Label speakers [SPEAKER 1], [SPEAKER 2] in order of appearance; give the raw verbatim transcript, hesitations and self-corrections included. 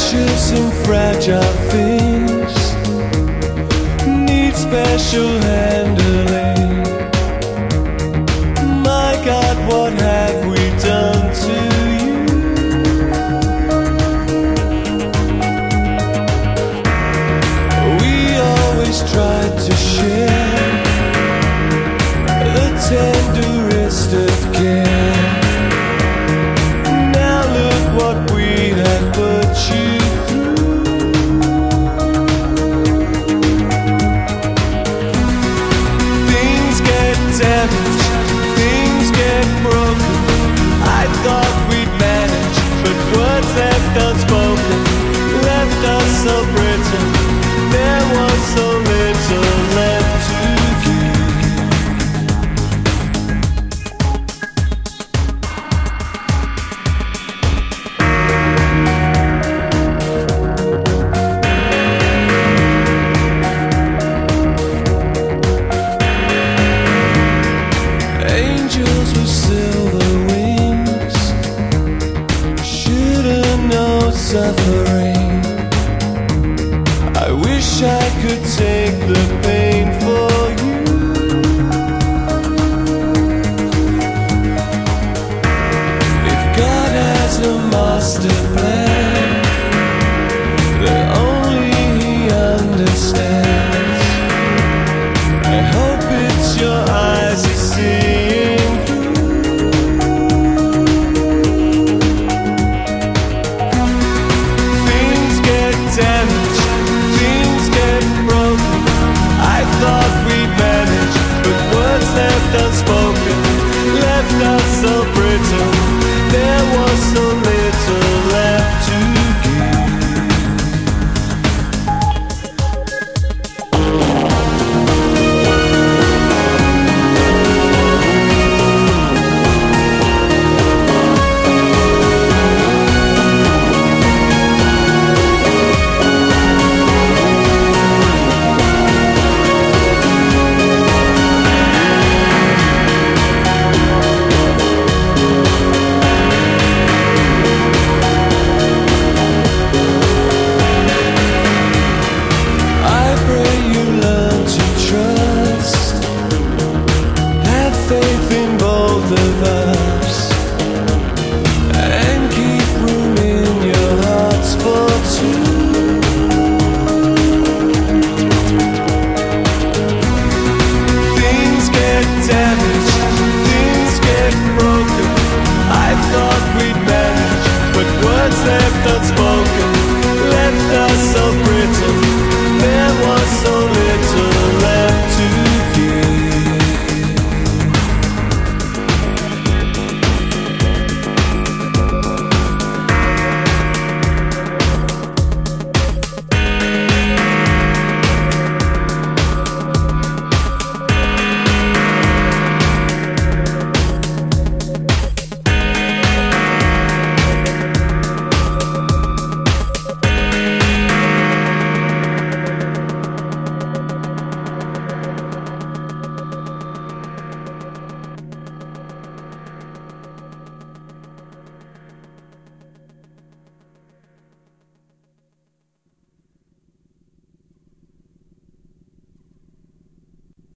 [SPEAKER 1] precious and fragile things need special handling. My God, what have we done to you? We always tried to share the tenderest of care. Now look what we have put you through. Things get damaged, things get broken. I thought we'd manage, but words left unspoken left us so brittle. There was so little left to give. Angels with silver wings shouldn't know suffering. I wish I could take the pain for you. If God has a master plan that only He understands, I hope it's your eyes He's seeing through. Things get damaged, things get broken. I thought we'd manage, but words left unspoken left us so brittle. There was so